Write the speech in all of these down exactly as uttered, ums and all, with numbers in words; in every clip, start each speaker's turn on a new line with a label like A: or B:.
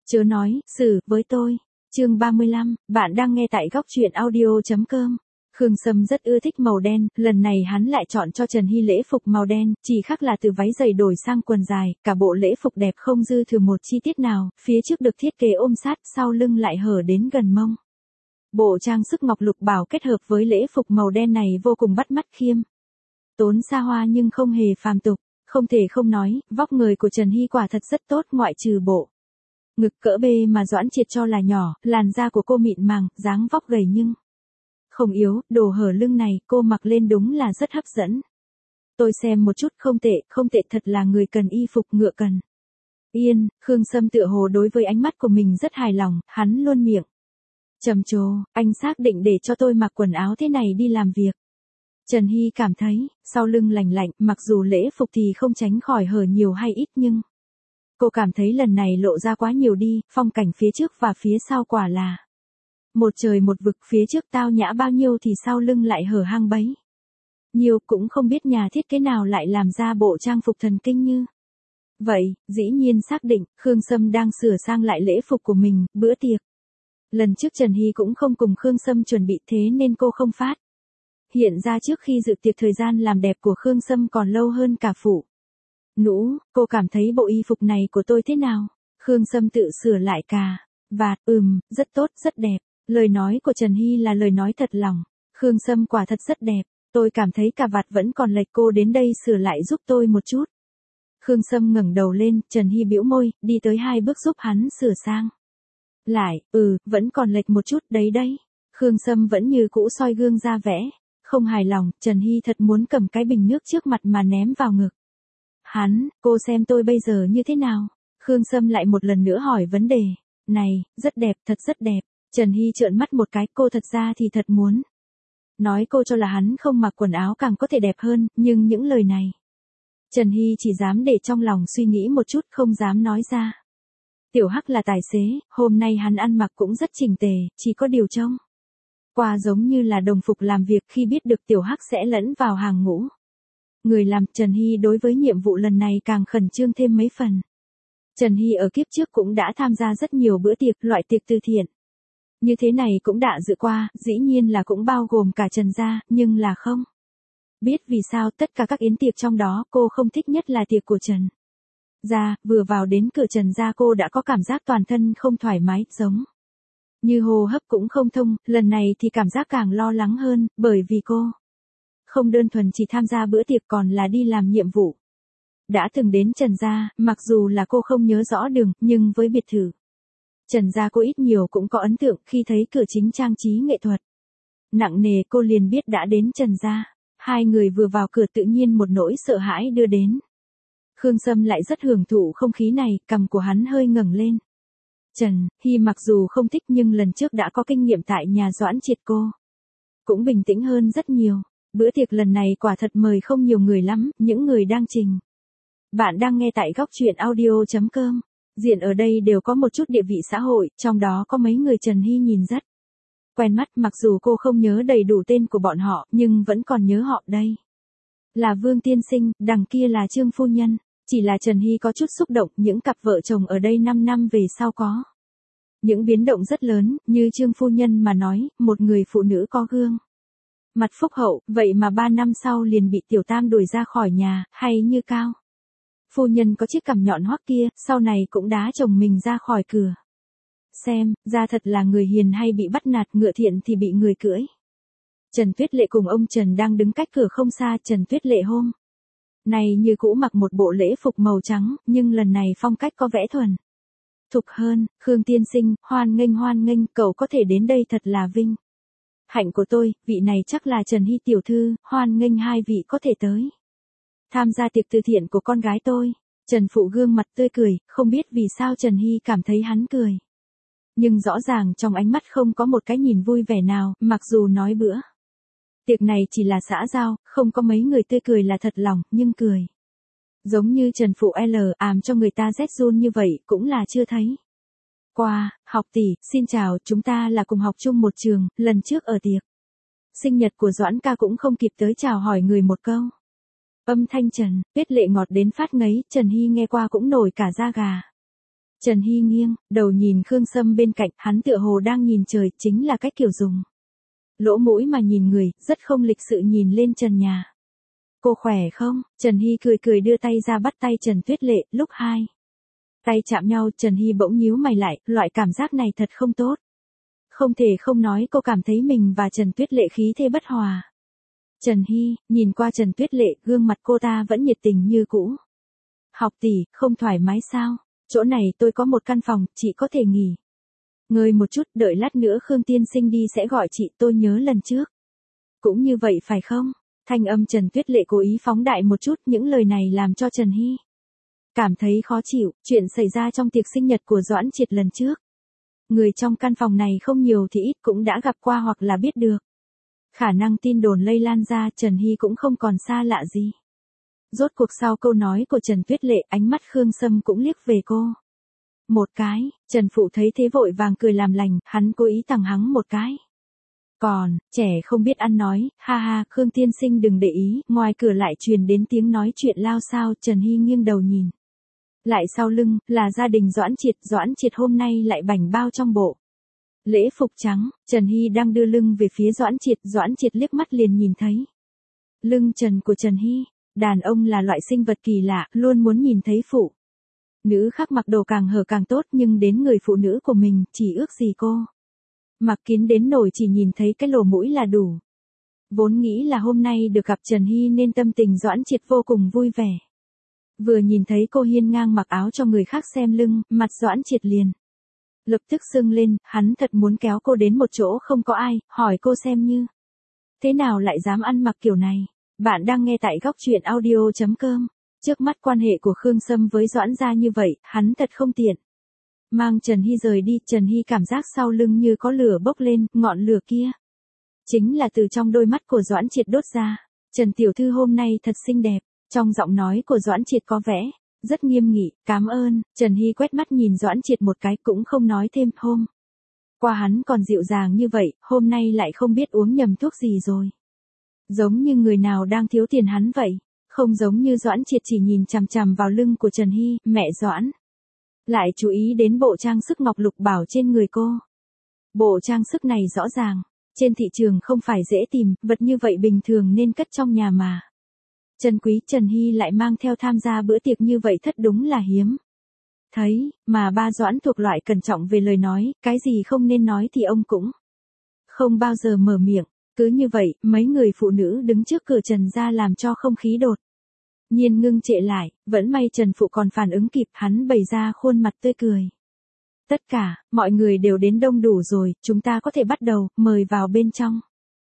A: Chớ nói, xử, với tôi. Chương ba mươi lăm, bạn đang nghe tại góc truyện audio.com. Khương Sâm rất ưa thích màu đen, lần này hắn lại chọn cho Trần Hy lễ phục màu đen, chỉ khác là từ váy dày đổi sang quần dài, cả bộ lễ phục đẹp không dư thừa một chi tiết nào, phía trước được thiết kế ôm sát, sau lưng lại hở đến gần mông. Bộ trang sức ngọc lục bảo kết hợp với lễ phục màu đen này vô cùng bắt mắt khiêm tốn xa hoa nhưng không hề phàm tục, không thể không nói, vóc người của Trần Hy quả thật rất tốt ngoại trừ bộ ngực cỡ B mà Doãn Triệt cho là nhỏ, làn da của cô mịn màng, dáng vóc gầy nhưng không yếu, đồ hở lưng này cô mặc lên đúng là rất hấp dẫn. Tôi xem một chút, không tệ, không tệ, thật là người cần y phục ngựa cần yên. Khương Sâm tựa hồ đối với ánh mắt của mình rất hài lòng, hắn luôn miệng trầm trồ, anh xác định để cho tôi mặc quần áo thế này đi làm việc. Trần Hy cảm thấy, sau lưng lành lạnh, mặc dù lễ phục thì không tránh khỏi hở nhiều hay ít nhưng cô cảm thấy lần này lộ ra quá nhiều đi, phong cảnh phía trước và phía sau quả là một trời một vực, phía trước tao nhã bao nhiêu thì sau lưng lại hở hang bấy nhiều, cũng không biết nhà thiết kế nào lại làm ra bộ trang phục thần kinh như vậy. Dĩ nhiên xác định, Khương Sâm đang sửa sang lại lễ phục của mình, bữa tiệc lần trước Trần Hy cũng không cùng Khương Sâm chuẩn bị, thế nên cô không phát hiện ra trước khi dự tiệc thời gian làm đẹp của Khương Sâm còn lâu hơn cả phụ nũ. Cô cảm thấy bộ y phục này của tôi thế nào? Khương Sâm tự sửa lại cà vạt, ừm, rất tốt, rất đẹp. Lời nói của Trần Hy là lời nói thật lòng. Khương Sâm quả thật rất đẹp. Tôi cảm thấy cà vạt vẫn còn lệch, cô đến đây sửa lại giúp tôi một chút. Khương Sâm ngẩng đầu lên, Trần Hy bĩu môi, đi tới hai bước giúp hắn sửa sang lại, ừ, vẫn còn lệch một chút, đấy đấy. Khương Sâm vẫn như cũ soi gương ra vẽ. Không hài lòng, Trần Hy thật muốn cầm cái bình nước trước mặt mà ném vào ngực hắn. Cô xem tôi bây giờ như thế nào? Khương Sâm lại một lần nữa hỏi vấn đề này. Rất đẹp, thật rất đẹp. Trần Hy trợn mắt một cái, cô thật ra thì thật muốn nói cô cho là hắn không mặc quần áo càng có thể đẹp hơn, nhưng những lời này Trần Hy chỉ dám để trong lòng suy nghĩ một chút, không dám nói ra. Tiểu Hắc là tài xế, hôm nay hắn ăn mặc cũng rất chỉnh tề, chỉ có điều trông qua giống như là đồng phục làm việc. Khi biết được Tiểu Hắc sẽ lẫn vào hàng ngũ người làm, Trần Hy đối với nhiệm vụ lần này càng khẩn trương thêm mấy phần. Trần Hy ở kiếp trước cũng đã tham gia rất nhiều bữa tiệc, loại tiệc từ thiện như thế này cũng đã dự qua, dĩ nhiên là cũng bao gồm cả Trần gia, nhưng là không biết vì sao tất cả các yến tiệc trong đó, cô không thích nhất là tiệc của Trần gia. Vừa vào đến cửa Trần gia cô đã có cảm giác toàn thân không thoải mái, giống như hô hấp cũng không thông. Lần này thì cảm giác càng lo lắng hơn, bởi vì cô không đơn thuần chỉ tham gia bữa tiệc còn là đi làm nhiệm vụ. Đã từng đến Trần gia, mặc dù là cô không nhớ rõ đường, nhưng với biệt thự Trần gia cô ít nhiều cũng có ấn tượng. Khi thấy cửa chính trang trí nghệ thuật nặng nề, cô liền biết đã đến Trần gia. Hai người vừa vào cửa tự nhiên một nỗi sợ hãi đưa đến. Khương Sâm lại rất hưởng thụ không khí này, cằm của hắn hơi ngẩng lên. Trần Hy mặc dù không thích nhưng lần trước đã có kinh nghiệm tại nhà Doãn Triệt, cô cũng bình tĩnh hơn rất nhiều. Bữa tiệc lần này quả thật mời không nhiều người lắm, những người đang trình. Bạn đang nghe tại góc truyện audio.com. Diện ở đây đều có một chút địa vị xã hội, trong đó có mấy người Trần Hy nhìn rất quen mắt, mặc dù cô không nhớ đầy đủ tên của bọn họ, nhưng vẫn còn nhớ họ. Đây là Vương tiên sinh, đằng kia là Trương phu nhân. Chỉ là Trần Hy có chút xúc động, những cặp vợ chồng ở đây năm năm về sau có những biến động rất lớn, như Trương phu nhân mà nói, một người phụ nữ có gương mặt phúc hậu, vậy mà ba năm sau liền bị Tiểu Tam đuổi ra khỏi nhà, hay như Cao phu nhân có chiếc cằm nhọn hoắt kia, sau này cũng đá chồng mình ra khỏi cửa. Xem ra thật là người hiền hay bị bắt nạt, ngựa thiện thì bị người cưỡi. Trần Tuyết Lệ cùng ông Trần đang đứng cách cửa không xa. Trần Tuyết Lệ hôm này như cũ mặc một bộ lễ phục màu trắng, nhưng lần này phong cách có vẻ thuần thục hơn. Khương tiên sinh, hoan nghênh hoan nghênh, cậu có thể đến đây thật là vinh hạnh của tôi. Vị này chắc là Trần Hy tiểu thư, hoan nghênh hai vị có thể tới tham gia tiệc từ thiện của con gái tôi. Trần Phụ gương mặt tươi cười, không biết vì sao Trần Hy cảm thấy hắn cười, nhưng rõ ràng trong ánh mắt không có một cái nhìn vui vẻ nào, mặc dù nói bữa tiệc này chỉ là xã giao, không có mấy người tươi cười là thật lòng, nhưng cười giống như Trần Phụ L àm cho người ta rét run như vậy cũng là chưa thấy qua. Học tỷ, xin chào, chúng ta là cùng học chung một trường, lần trước ở tiệc sinh nhật của Doãn ca cũng không kịp tới chào hỏi người một câu. Âm thanh Trần Tuyết Lệ ngọt đến phát ngấy, Trần Hy nghe qua cũng nổi cả da gà. Trần Hy nghiêng, đầu nhìn Khương Sâm bên cạnh, hắn tựa hồ đang nhìn trời, chính là cách kiểu dùng lỗ mũi mà nhìn người, rất không lịch sự nhìn lên trần nhà. Cô khỏe không? Trần Hy cười cười đưa tay ra bắt tay Trần Tuyết Lệ, lúc hai tay chạm nhau, Trần Hy bỗng nhíu mày lại, loại cảm giác này thật không tốt. Không thể không nói cô cảm thấy mình và Trần Tuyết Lệ khí thế bất hòa. Trần Hy, nhìn qua Trần Tuyết Lệ, gương mặt cô ta vẫn nhiệt tình như cũ. Học tỷ, không thoải mái sao? Chỗ này tôi có một căn phòng, chị có thể nghỉ. Ngơi một chút, đợi lát nữa Khương tiên sinh đi sẽ gọi chị, tôi nhớ lần trước. Cũng như vậy phải không? Thanh âm Trần Tuyết Lệ cố ý phóng đại một chút, những lời này làm cho Trần Hy cảm thấy khó chịu, chuyện xảy ra trong tiệc sinh nhật của Doãn Triệt lần trước. Người trong căn phòng này không nhiều thì ít cũng đã gặp qua hoặc là biết được. Khả năng tin đồn lây lan ra, Trần Hy cũng không còn xa lạ gì. Rốt cuộc sau câu nói của Trần Tuyết Lệ, ánh mắt Khương Sâm cũng liếc về cô. Một cái, Trần Phụ thấy thế vội vàng cười làm lành, hắn cố ý tằng hắng một cái. Còn, trẻ không biết ăn nói, ha ha, Khương tiên sinh đừng để ý, ngoài cửa lại truyền đến tiếng nói chuyện lao xao, Trần Hy nghiêng đầu nhìn. Lại sau lưng, là gia đình Doãn Triệt, Doãn Triệt hôm nay lại bảnh bao trong bộ lễ phục trắng, Trần Hy đang đưa lưng về phía Doãn Triệt, Doãn Triệt liếc mắt liền nhìn thấy lưng trần của Trần Hy. Đàn ông là loại sinh vật kỳ lạ, luôn muốn nhìn thấy phụ nữ khác mặc đồ càng hở càng tốt, nhưng đến người phụ nữ của mình, chỉ ước gì cô mặc kín đến nổi chỉ nhìn thấy cái lỗ mũi là đủ. Vốn nghĩ là hôm nay được gặp Trần Hy nên tâm tình Doãn Triệt vô cùng vui vẻ. Vừa nhìn thấy cô hiên ngang mặc áo cho người khác xem lưng, mặt Doãn Triệt liền lập tức sưng lên, hắn thật muốn kéo cô đến một chỗ không có ai, hỏi cô xem như thế nào lại dám ăn mặc kiểu này. Bạn đang nghe tại góc truyện audio chấm com. Trước mắt quan hệ của Khương Sâm với Doãn gia như vậy, hắn thật không tiện mang Trần Hy rời đi. Trần Hy cảm giác sau lưng như có lửa bốc lên, ngọn lửa kia chính là từ trong đôi mắt của Doãn Triệt đốt ra. Trần tiểu thư hôm nay thật xinh đẹp. Trong giọng nói của Doãn Triệt có vẻ rất nghiêm nghị, cảm ơn. Trần Hy quét mắt nhìn Doãn Triệt một cái cũng không nói thêm. Hôm qua hắn còn dịu dàng như vậy, hôm nay lại không biết uống nhầm thuốc gì rồi. Giống như người nào đang thiếu tiền hắn vậy. Không giống như Doãn Triệt chỉ nhìn chằm chằm vào lưng của Trần Hy, mẹ Doãn lại chú ý đến bộ trang sức ngọc lục bảo trên người cô. Bộ trang sức này rõ ràng trên thị trường không phải dễ tìm, vật như vậy bình thường nên cất trong nhà mà chân quý. Trần Hy lại mang theo tham gia bữa tiệc như vậy thất đúng là hiếm thấy, mà ba Doãn thuộc loại cẩn trọng về lời nói, cái gì không nên nói thì ông cũng không bao giờ mở miệng. Cứ như vậy, mấy người phụ nữ đứng trước cửa Trần gia làm cho không khí đột nhiên ngưng trệ lại, vẫn may Trần Phụ còn phản ứng kịp, hắn bày ra khuôn mặt tươi cười. Tất cả, mọi người đều đến đông đủ rồi, chúng ta có thể bắt đầu, mời vào bên trong.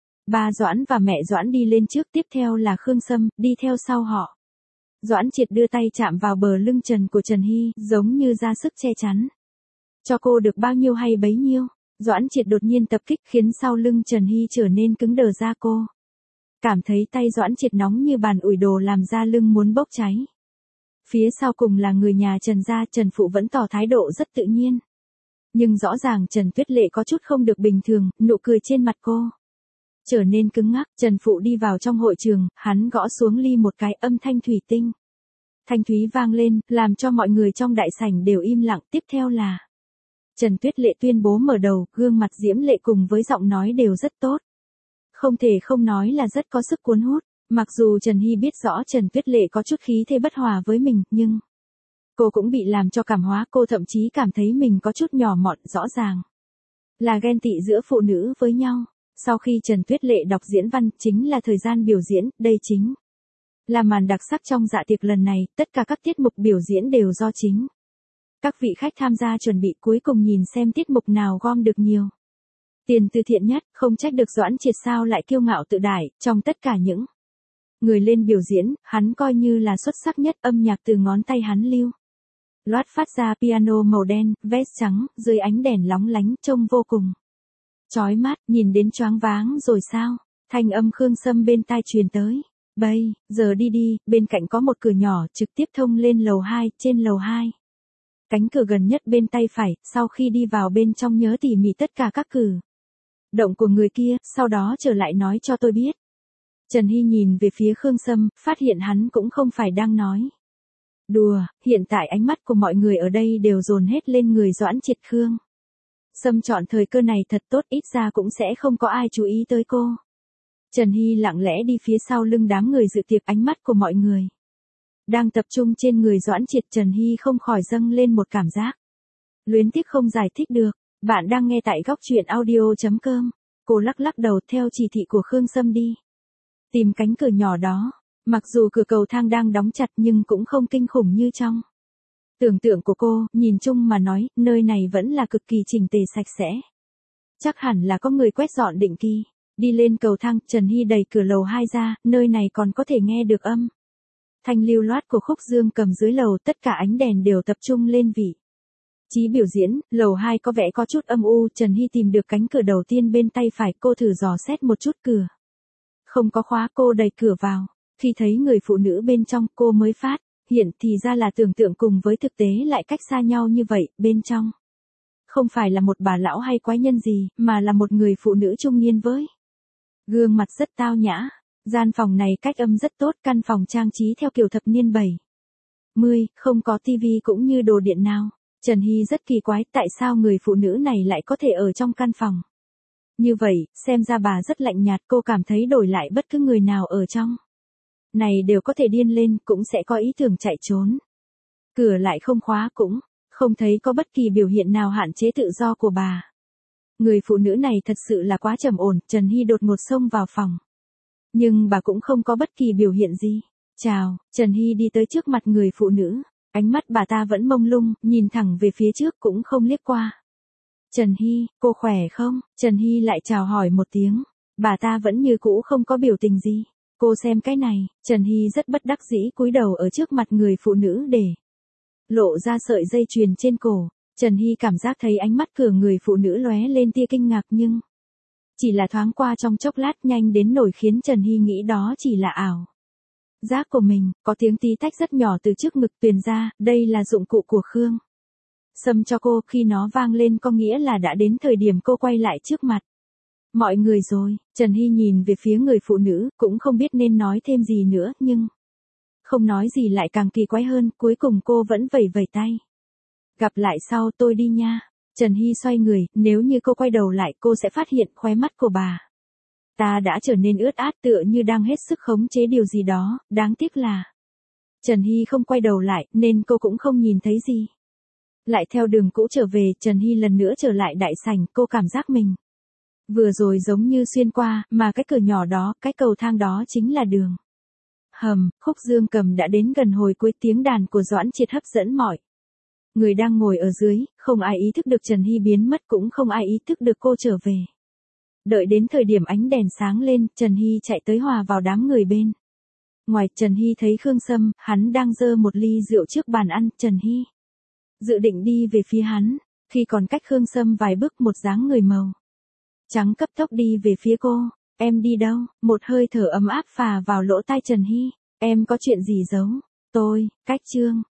A: Ba Doãn và mẹ Doãn đi lên trước, tiếp theo là Khương Sâm, đi theo sau họ. Doãn Triệt đưa tay chạm vào bờ lưng trần của Trần Hy, giống như ra sức che chắn cho cô được bao nhiêu hay bấy nhiêu. Doãn Triệt đột nhiên tập kích khiến sau lưng Trần Hy trở nên cứng đờ ra, cô cảm thấy tay Doãn Triệt nóng như bàn ủi đồ làm da lưng muốn bốc cháy. Phía sau cùng là người nhà Trần gia, Trần Phụ vẫn tỏ thái độ rất tự nhiên. Nhưng rõ ràng Trần Tuyết Lệ có chút không được bình thường, nụ cười trên mặt cô trở nên cứng ngắc. Trần Phụ đi vào trong hội trường, hắn gõ xuống ly một cái, âm thanh thủy tinh thanh thúy vang lên, làm cho mọi người trong đại sảnh đều im lặng. Tiếp theo là Trần Tuyết Lệ tuyên bố mở đầu, gương mặt diễm lệ cùng với giọng nói đều rất tốt. Không thể không nói là rất có sức cuốn hút. Mặc dù Trần Hy biết rõ Trần Tuyết Lệ có chút khí thế bất hòa với mình, nhưng cô cũng bị làm cho cảm hóa, cô thậm chí cảm thấy mình có chút nhỏ mọn, rõ ràng là ghen tị giữa phụ nữ với nhau. Sau khi Trần Tuyết Lệ đọc diễn văn, chính là thời gian biểu diễn, đây chính là màn đặc sắc trong dạ tiệc lần này, tất cả các tiết mục biểu diễn đều do chính các vị khách tham gia chuẩn bị, cuối cùng nhìn xem tiết mục nào gom được nhiều tiền từ thiện nhất. Không trách được Doãn Triệt sao lại kiêu ngạo tự đại, trong tất cả những người lên biểu diễn, hắn coi như là xuất sắc nhất. Âm nhạc từ ngón tay hắn lưu loát phát ra, piano màu đen, vest trắng, dưới ánh đèn lóng lánh, trông vô cùng chói mắt, nhìn đến choáng váng rồi sao. Thanh âm Khương Sâm bên tai truyền tới. Bây giờ đi đi, bên cạnh có một cửa nhỏ trực tiếp thông lên lầu hai, trên lầu hai cánh cửa gần nhất bên tay phải. Sau khi đi vào bên trong nhớ tỉ mỉ tất cả các cử động của người kia, sau đó trở lại nói cho tôi biết. Trần Hy nhìn về phía Khương Sâm, phát hiện hắn cũng không phải đang nói Đùa, hiện tại ánh mắt của mọi người ở đây đều dồn hết lên người Doãn Triệt Khương. Sâm chọn thời cơ này thật tốt, ít ra cũng sẽ không có ai chú ý tới cô. Trần Hy lặng lẽ đi phía sau lưng đám người dự tiệc, ánh mắt của mọi người đang tập trung trên người Doãn Triệt. Trần Hy không khỏi dâng lên một cảm giác luyến tiếc không giải thích được. Bạn đang nghe tại góc truyện audio.com. Cô lắc lắc đầu theo chỉ thị của Khương Sâm đi tìm cánh cửa nhỏ đó. Mặc dù cửa cầu thang đang đóng chặt nhưng cũng không kinh khủng như trong tưởng tượng của cô, nhìn chung mà nói, nơi này vẫn là cực kỳ chỉnh tề sạch sẽ. Chắc hẳn là có người quét dọn định kỳ. Đi lên cầu thang, Trần Hy đẩy cửa lầu hai ra, nơi này còn có thể nghe được âm thanh lưu loát của khúc dương cầm dưới lầu, tất cả ánh đèn đều tập trung lên vị trí biểu diễn. Lầu hai có vẻ có chút âm u, Trần Hy tìm được cánh cửa đầu tiên bên tay phải, cô thử dò xét một chút cửa. Không có khóa, cô đẩy cửa vào. Khi thấy người phụ nữ bên trong, cô mới phát hiện thì ra là tưởng tượng cùng với thực tế lại cách xa nhau như vậy. Bên trong không phải là một bà lão hay quái nhân gì, mà là một người phụ nữ trung niên với gương mặt rất tao nhã. Gian phòng này cách âm rất tốt, căn phòng trang trí theo kiểu thập niên bảy mươi, không có tivi cũng như đồ điện nào. Trần Hy rất kỳ quái, tại sao người phụ nữ này lại có thể ở trong căn phòng như vậy, xem ra bà rất lạnh nhạt. Cô cảm thấy đổi lại bất cứ người nào ở trong này đều có thể điên lên, cũng sẽ có ý tưởng chạy trốn. Cửa lại không khóa, cũng không thấy có bất kỳ biểu hiện nào hạn chế tự do của bà. Người phụ nữ này thật sự là quá trầm ổn. Trần Hy đột ngột xông vào phòng, nhưng bà cũng không có bất kỳ biểu hiện gì. Chào, Trần Hy đi tới trước mặt người phụ nữ. Ánh mắt bà ta vẫn mông lung, nhìn thẳng về phía trước cũng không liếc qua. Trần Hy, cô khỏe không? Trần Hy lại chào hỏi một tiếng. Bà ta vẫn như cũ không có biểu tình gì. Cô xem cái này. Trần Hy rất bất đắc dĩ cúi đầu ở trước mặt người phụ nữ để lộ ra sợi dây chuyền trên cổ. Trần Hy cảm giác thấy ánh mắt cửa người phụ nữ lóe lên tia kinh ngạc, nhưng chỉ là thoáng qua trong chốc lát, nhanh đến nổi khiến Trần Hy nghĩ đó chỉ là ảo giác của mình. Có tiếng tí tách rất nhỏ từ trước ngực truyền ra, đây là dụng cụ của Khương Sâm cho cô. Khi nó vang lên có nghĩa là đã đến thời điểm cô quay lại trước mặt mọi người rồi. Trần Hy nhìn về phía người phụ nữ, cũng không biết nên nói thêm gì nữa, nhưng không nói gì lại càng kỳ quái hơn. Cuối cùng cô vẫn vẩy vẩy tay. Gặp lại sau, tôi đi nha. Trần Hy xoay người, nếu như cô quay đầu lại cô sẽ phát hiện khóe mắt của bà ta đã trở nên ướt át, tựa như đang hết sức khống chế điều gì đó. Đáng tiếc là Trần Hy không quay đầu lại, nên cô cũng không nhìn thấy gì. Lại theo đường cũ trở về, Trần Hy lần nữa trở lại đại sảnh. Cô cảm giác mình vừa rồi giống như xuyên qua, mà cái cửa nhỏ đó, cái cầu thang đó chính là đường hầm. Khúc dương cầm đã đến gần hồi cuối, tiếng đàn của Doãn Triệt hấp dẫn mọi người đang ngồi ở dưới. Không ai ý thức được Trần Hy biến mất, cũng không ai ý thức được cô trở về. Đợi đến thời điểm ánh đèn sáng lên, Trần Hy chạy tới hòa vào đám người bên ngoài. Trần Hy thấy Khương Sâm, hắn đang giơ một ly rượu trước bàn ăn. Trần Hy dự định đi về phía hắn, khi còn cách Khương Sâm vài bước, một dáng người màu trắng cấp tốc đi về phía cô. Em đi đâu? Một hơi thở ấm áp phà vào lỗ tai Trần Hy. Em có chuyện gì giấu tôi? Cách Trương